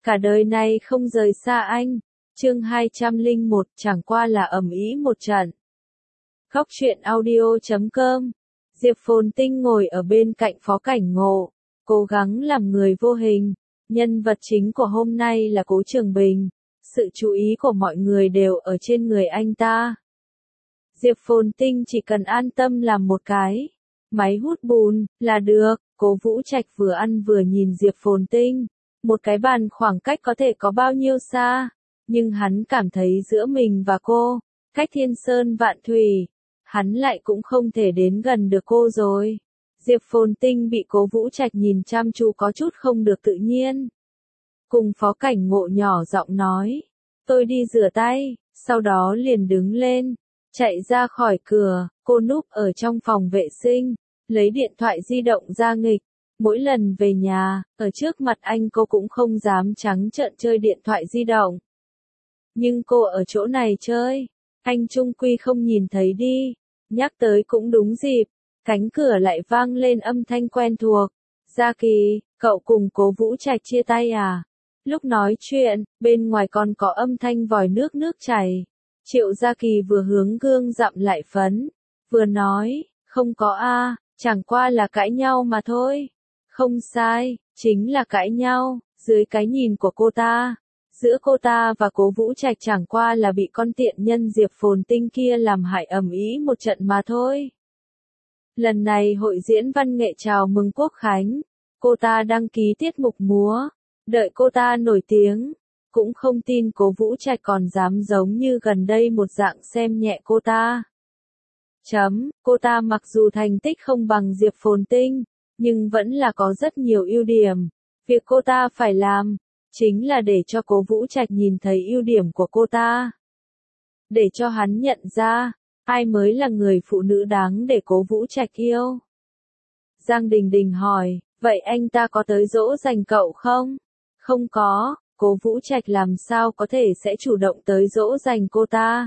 cả đời này không rời xa anh. Chương 201, chẳng qua là ầm ĩ một trận. Góc truyện audio.com. Diệp Phồn Tinh ngồi ở bên cạnh Phó Cảnh Ngộ, cố gắng làm người vô hình. Nhân vật chính của hôm nay là Cố Trường Bình. Sự chú ý của mọi người đều ở trên người anh ta. Diệp Phồn Tinh chỉ cần an tâm làm một cái máy hút bùn là được. Cố Vũ Trạch vừa ăn vừa nhìn Diệp Phồn Tinh. Một cái bàn khoảng cách có thể có bao nhiêu xa, nhưng hắn cảm thấy giữa mình và cô, cách thiên sơn vạn thủy, hắn lại cũng không thể đến gần được cô rồi. Diệp Phồn Tinh bị Cố Vũ Trạch nhìn chăm chú có chút không được tự nhiên. Cùng Phó Cảnh Ngộ nhỏ giọng nói, tôi đi rửa tay, sau đó liền đứng lên, chạy ra khỏi cửa. Cô núp ở trong phòng vệ sinh, lấy điện thoại di động ra nghịch. Mỗi lần về nhà, ở trước mặt anh cô cũng không dám trắng trợn chơi điện thoại di động. Nhưng cô ở chỗ này chơi, anh chung quy không nhìn thấy đi. Nhắc tới cũng đúng dịp, cánh cửa lại vang lên âm thanh quen thuộc. Gia Kỳ, cậu cùng Cố Vũ Trạch chia tay à? Lúc nói chuyện, bên ngoài còn có âm thanh vòi nước chảy. Triệu Gia Kỳ vừa hướng gương dặm lại phấn, vừa nói, không có a, chẳng qua là cãi nhau mà thôi. Không sai, chính là cãi nhau. Dưới cái nhìn của cô ta, giữa cô ta và Cố Vũ Trạch chẳng qua là bị con tiện nhân Diệp Phồn Tinh kia làm hại ầm ĩ một trận mà thôi. Lần này hội diễn văn nghệ chào mừng Quốc Khánh, cô ta đăng ký tiết mục múa, đợi cô ta nổi tiếng, cũng không tin Cố Vũ Trạch còn dám giống như gần đây một dạng xem nhẹ cô ta. Cô ta mặc dù thành tích không bằng Diệp Phồn Tinh, nhưng vẫn là có rất nhiều ưu điểm. Việc cô ta phải làm, chính là để cho Cố Vũ Trạch nhìn thấy ưu điểm của cô ta. Để cho hắn nhận ra, ai mới là người phụ nữ đáng để Cố Vũ Trạch yêu. Giang Đình Đình hỏi, vậy anh ta có tới dỗ dành cậu không? Không có, Cố Vũ Trạch làm sao có thể sẽ chủ động tới dỗ dành cô ta.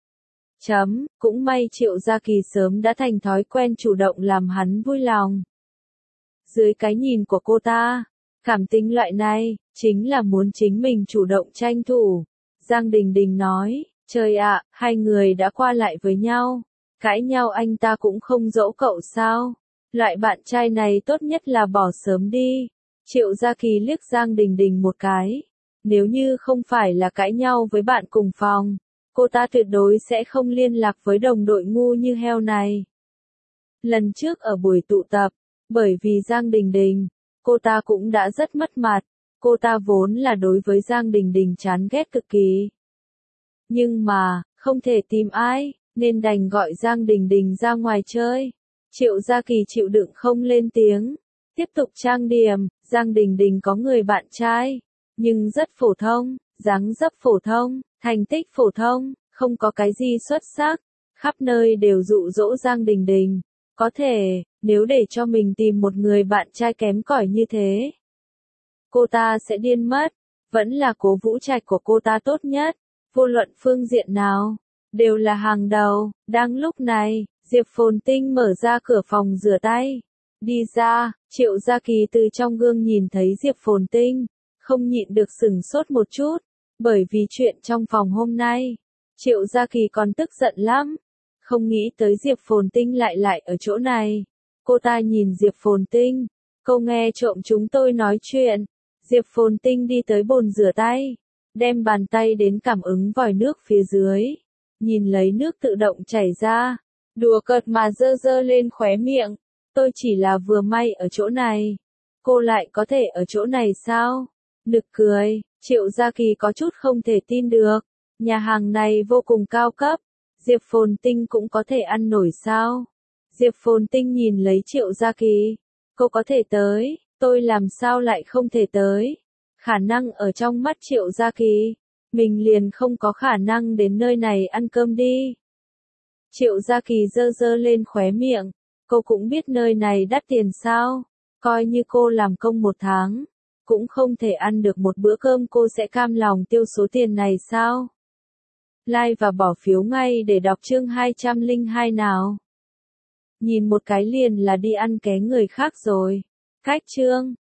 Cũng may Triệu Gia Kỳ sớm đã thành thói quen chủ động làm hắn vui lòng. Dưới cái nhìn của cô ta, cảm tình loại này, chính là muốn chính mình chủ động tranh thủ. Giang Đình Đình nói, trời ạ, hai người đã qua lại với nhau, cãi nhau anh ta cũng không dỗ cậu sao? Loại bạn trai này tốt nhất là bỏ sớm đi. Triệu Gia Kỳ liếc Giang Đình Đình một cái. Nếu như không phải là cãi nhau với bạn cùng phòng, cô ta tuyệt đối sẽ không liên lạc với đồng đội ngu như heo này. Lần trước ở buổi tụ tập, bởi vì Giang Đình Đình, cô ta cũng đã rất mất mặt. Cô ta vốn là đối với Giang Đình Đình chán ghét cực kỳ. Nhưng mà, không thể tìm ai, nên đành gọi Giang Đình Đình ra ngoài chơi. Triệu Gia Kỳ chịu đựng không lên tiếng, tiếp tục trang điểm. Giang Đình Đình có người bạn trai, nhưng rất phổ thông, dáng dấp phổ thông, thành tích phổ thông, không có cái gì xuất sắc, khắp nơi đều dụ dỗ Giang Đình Đình. Có thể, nếu để cho mình tìm một người bạn trai kém cỏi như thế, cô ta sẽ điên mất. Vẫn là Cố Vũ Trạch của cô ta tốt nhất, vô luận phương diện nào, đều là hàng đầu. Đang lúc này, Diệp Phồn Tinh mở ra cửa phòng rửa tay, đi ra. Triệu Gia Kỳ từ trong gương nhìn thấy Diệp Phồn Tinh, không nhịn được sửng sốt một chút, bởi vì chuyện trong phòng hôm nay, Triệu Gia Kỳ còn tức giận lắm. Không nghĩ tới Diệp Phồn Tinh lại ở chỗ này. Cô ta nhìn Diệp Phồn Tinh, cô nghe trộm chúng tôi nói chuyện. Diệp Phồn Tinh đi tới bồn rửa tay, đem bàn tay đến cảm ứng vòi nước phía dưới, nhìn lấy nước tự động chảy ra, đùa cợt mà giơ lên khóe miệng. Tôi chỉ là vừa may ở chỗ này, cô lại có thể ở chỗ này sao? Nực cười. Triệu Gia Kỳ có chút không thể tin được, nhà hàng này vô cùng cao cấp, Diệp Phồn Tinh cũng có thể ăn nổi sao? Diệp Phồn Tinh nhìn lấy Triệu Gia Kỳ, cô có thể tới, tôi làm sao lại không thể tới? Khả năng ở trong mắt Triệu Gia Kỳ, mình liền không có khả năng đến nơi này ăn cơm đi. Triệu Gia Kỳ giơ lên khóe miệng, cô cũng biết nơi này đắt tiền sao? Coi như cô làm công một tháng, cũng không thể ăn được một bữa cơm, cô sẽ cam lòng tiêu số tiền này sao? Like và bỏ phiếu ngay để đọc chương 202 nào. Nhìn một cái liền là đi ăn ké người khác rồi. Cách chương.